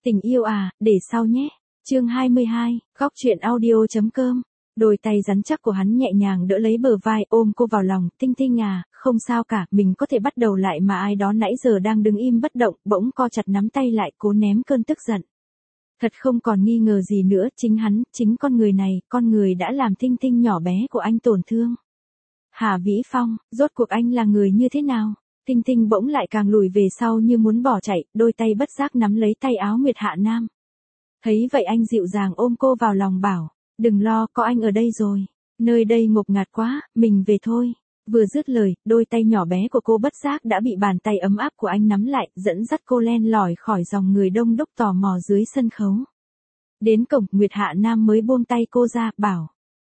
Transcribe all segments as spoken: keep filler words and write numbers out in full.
Tình yêu à, để sau nhé. Chương hai mươi hai, góc truyện audio chấm com. Đôi tay rắn chắc của hắn nhẹ nhàng đỡ lấy bờ vai, ôm cô vào lòng. Tinh Tinh à, không sao cả, mình có thể bắt đầu lại mà. Ai đó nãy giờ đang đứng im bất động, bỗng co chặt nắm tay lại, cố ném cơn tức giận. Thật không còn nghi ngờ gì nữa, chính hắn, chính con người này, con người đã làm Tinh Tinh nhỏ bé của anh tổn thương. Hà Vĩ Phong, rốt cuộc anh là người như thế nào? Tinh Tinh bỗng lại càng lùi về sau như muốn bỏ chạy, đôi tay bất giác nắm lấy tay áo Nguyệt Hạ Nam. Thấy vậy anh dịu dàng ôm cô vào lòng bảo, đừng lo, có anh ở đây rồi. Nơi đây ngột ngạt quá, mình về thôi. Vừa dứt lời, đôi tay nhỏ bé của cô bất giác đã bị bàn tay ấm áp của anh nắm lại, dẫn dắt cô len lỏi khỏi dòng người đông đúc tò mò dưới sân khấu. Đến cổng, Nguyệt Hạ Nam mới buông tay cô ra, bảo,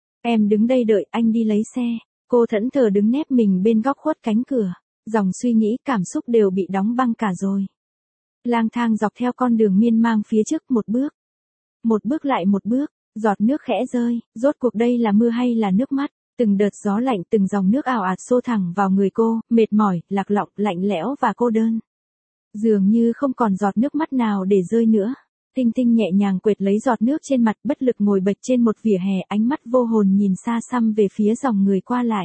em đứng đây đợi, anh đi lấy xe. Cô thẫn thờ đứng nép mình bên góc khuất cánh cửa. Dòng suy nghĩ cảm xúc đều bị đóng băng cả rồi. Lang thang dọc theo con đường miên man phía trước, một bước. Một bước lại một bước, giọt nước khẽ rơi, rốt cuộc đây là mưa hay là nước mắt. Từng đợt gió lạnh, từng dòng nước ào ạt xô thẳng vào người cô, mệt mỏi, lạc lõng, lạnh lẽo và cô đơn. Dường như không còn giọt nước mắt nào để rơi nữa. Tinh Tinh nhẹ nhàng quệt lấy giọt nước trên mặt, bất lực ngồi bệt trên một vỉa hè, ánh mắt vô hồn nhìn xa xăm về phía dòng người qua lại.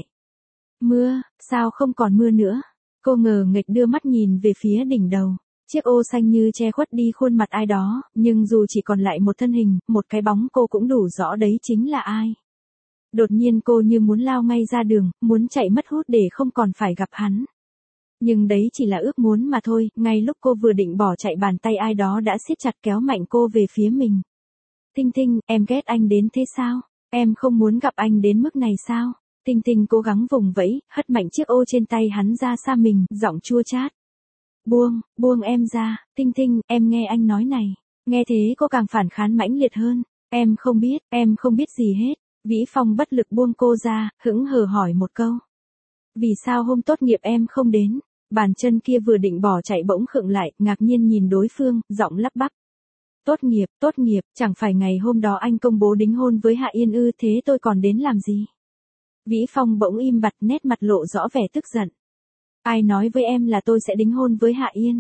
Mưa, sao không còn mưa nữa? Cô ngờ nghệch đưa mắt nhìn về phía đỉnh đầu. Chiếc ô xanh như che khuất đi khuôn mặt ai đó, nhưng dù chỉ còn lại một thân hình, một cái bóng cô cũng đủ rõ đấy chính là ai. Đột nhiên cô như muốn lao ngay ra đường, muốn chạy mất hút để không còn phải gặp hắn. Nhưng đấy chỉ là ước muốn mà thôi, ngay lúc cô vừa định bỏ chạy bàn tay ai đó đã siết chặt kéo mạnh cô về phía mình. Tinh Tinh, em ghét anh đến thế sao? Em không muốn gặp anh đến mức này sao? Tinh Tinh cố gắng vùng vẫy, hất mạnh chiếc ô trên tay hắn ra xa mình, giọng chua chát. Buông, buông em ra, Tinh Tinh, em nghe anh nói này. Nghe thế cô càng phản kháng mãnh liệt hơn. Em không biết, em không biết gì hết. Vĩ Phong bất lực buông cô ra, hững hờ hỏi một câu. Vì sao hôm tốt nghiệp em không đến? Bàn chân kia vừa định bỏ chạy bỗng khựng lại, ngạc nhiên nhìn đối phương, giọng lắp bắp. Tốt nghiệp, tốt nghiệp, chẳng phải ngày hôm đó anh công bố đính hôn với Hạ Yên ư, thế tôi còn đến làm gì? Vĩ Phong bỗng im bặt, nét mặt lộ rõ vẻ tức giận. Ai nói với em là tôi sẽ đính hôn với Hạ Yên?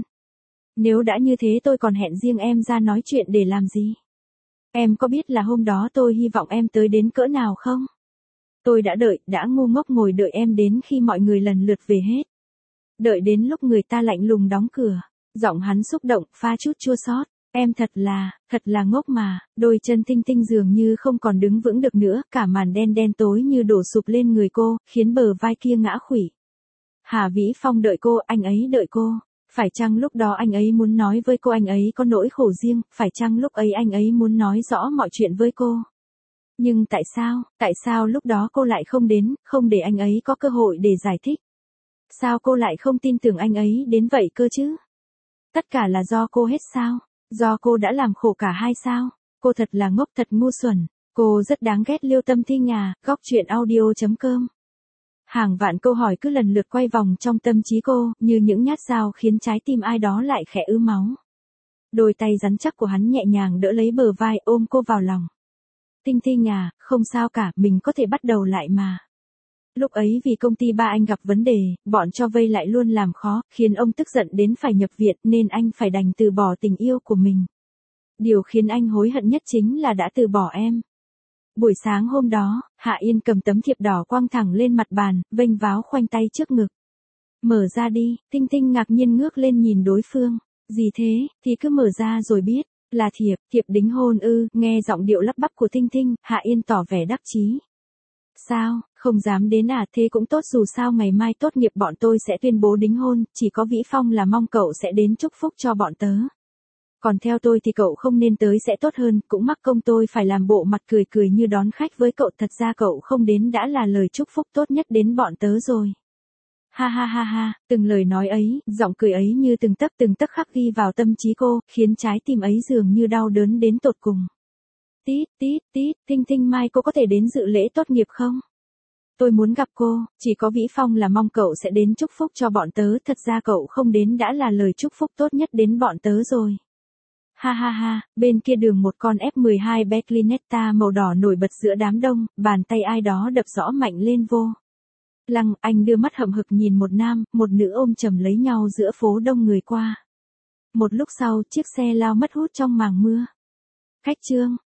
Nếu đã như thế tôi còn hẹn riêng em ra nói chuyện để làm gì? Em có biết là hôm đó tôi hy vọng em tới đến cỡ nào không? Tôi đã đợi, đã ngu ngốc ngồi đợi em đến khi mọi người lần lượt về hết. Đợi đến lúc người ta lạnh lùng đóng cửa. Giọng hắn xúc động, pha chút chua xót. Em thật là, thật là ngốc mà. Đôi chân Tinh Tinh dường như không còn đứng vững được nữa, cả màn đen đen tối như đổ sụp lên người cô, khiến bờ vai kia ngã khuỵu. Hà Vĩ Phong đợi cô, anh ấy đợi cô. Phải chăng lúc đó anh ấy muốn nói với cô anh ấy có nỗi khổ riêng, phải chăng lúc ấy anh ấy muốn nói rõ mọi chuyện với cô? Nhưng tại sao, tại sao lúc đó cô lại không đến, không để anh ấy có cơ hội để giải thích? Sao cô lại không tin tưởng anh ấy đến vậy cơ chứ? Tất cả là do cô hết sao? Do cô đã làm khổ cả hai sao? Cô thật là ngốc, thật ngu xuẩn. Cô rất đáng ghét. Liêu Tâm Thi Ngà, góc truyện audio chấm com. Hàng vạn câu hỏi cứ lần lượt quay vòng trong tâm trí cô, như những nhát dao khiến trái tim ai đó lại khẽ ứ máu. Đôi tay rắn chắc của hắn nhẹ nhàng đỡ lấy bờ vai, ôm cô vào lòng. Tinh Tinh à, không sao cả, mình có thể bắt đầu lại mà. Lúc ấy vì công ty ba anh gặp vấn đề, bọn cho vay lại luôn làm khó, khiến ông tức giận đến phải nhập viện nên anh phải đành từ bỏ tình yêu của mình. Điều khiến anh hối hận nhất chính là đã từ bỏ em. Buổi sáng hôm đó, Hạ Yên cầm tấm thiệp đỏ quăng thẳng lên mặt bàn, vênh váo khoanh tay trước ngực. Mở ra đi, Tinh Tinh ngạc nhiên ngước lên nhìn đối phương. Gì thế, thì cứ mở ra rồi biết. Là thiệp, thiệp đính hôn ư? Nghe giọng điệu lắp bắp của Tinh Tinh, Hạ Yên tỏ vẻ đắc chí. Sao, không dám đến à? Thế cũng tốt, dù sao ngày mai tốt nghiệp bọn tôi sẽ tuyên bố đính hôn, chỉ có Vĩ Phong là mong cậu sẽ đến chúc phúc cho bọn tớ. Còn theo tôi thì cậu không nên tới sẽ tốt hơn, cũng mắc công tôi phải làm bộ mặt cười cười như đón khách với cậu, thật ra cậu không đến đã là lời chúc phúc tốt nhất đến bọn tớ rồi. Ha ha ha ha, từng lời nói ấy, giọng cười ấy như từng tấc từng tấc khắc ghi vào tâm trí cô, khiến trái tim ấy dường như đau đớn đến tột cùng. Tít, tít, tít, Tinh Tinh mai cô có thể đến dự lễ tốt nghiệp không? Tôi muốn gặp cô, chỉ có Vĩ Phong là mong cậu sẽ đến chúc phúc cho bọn tớ, thật ra cậu không đến đã là lời chúc phúc tốt nhất đến bọn tớ rồi. Ha ha ha, bên kia đường một con F mười hai Berlinetta màu đỏ nổi bật giữa đám đông, bàn tay ai đó đập rõ mạnh lên vô. Lăng, anh đưa mắt hậm hực nhìn một nam, một nữ ôm chầm lấy nhau giữa phố đông người qua. Một lúc sau, chiếc xe lao mất hút trong màng mưa. Khách Trương,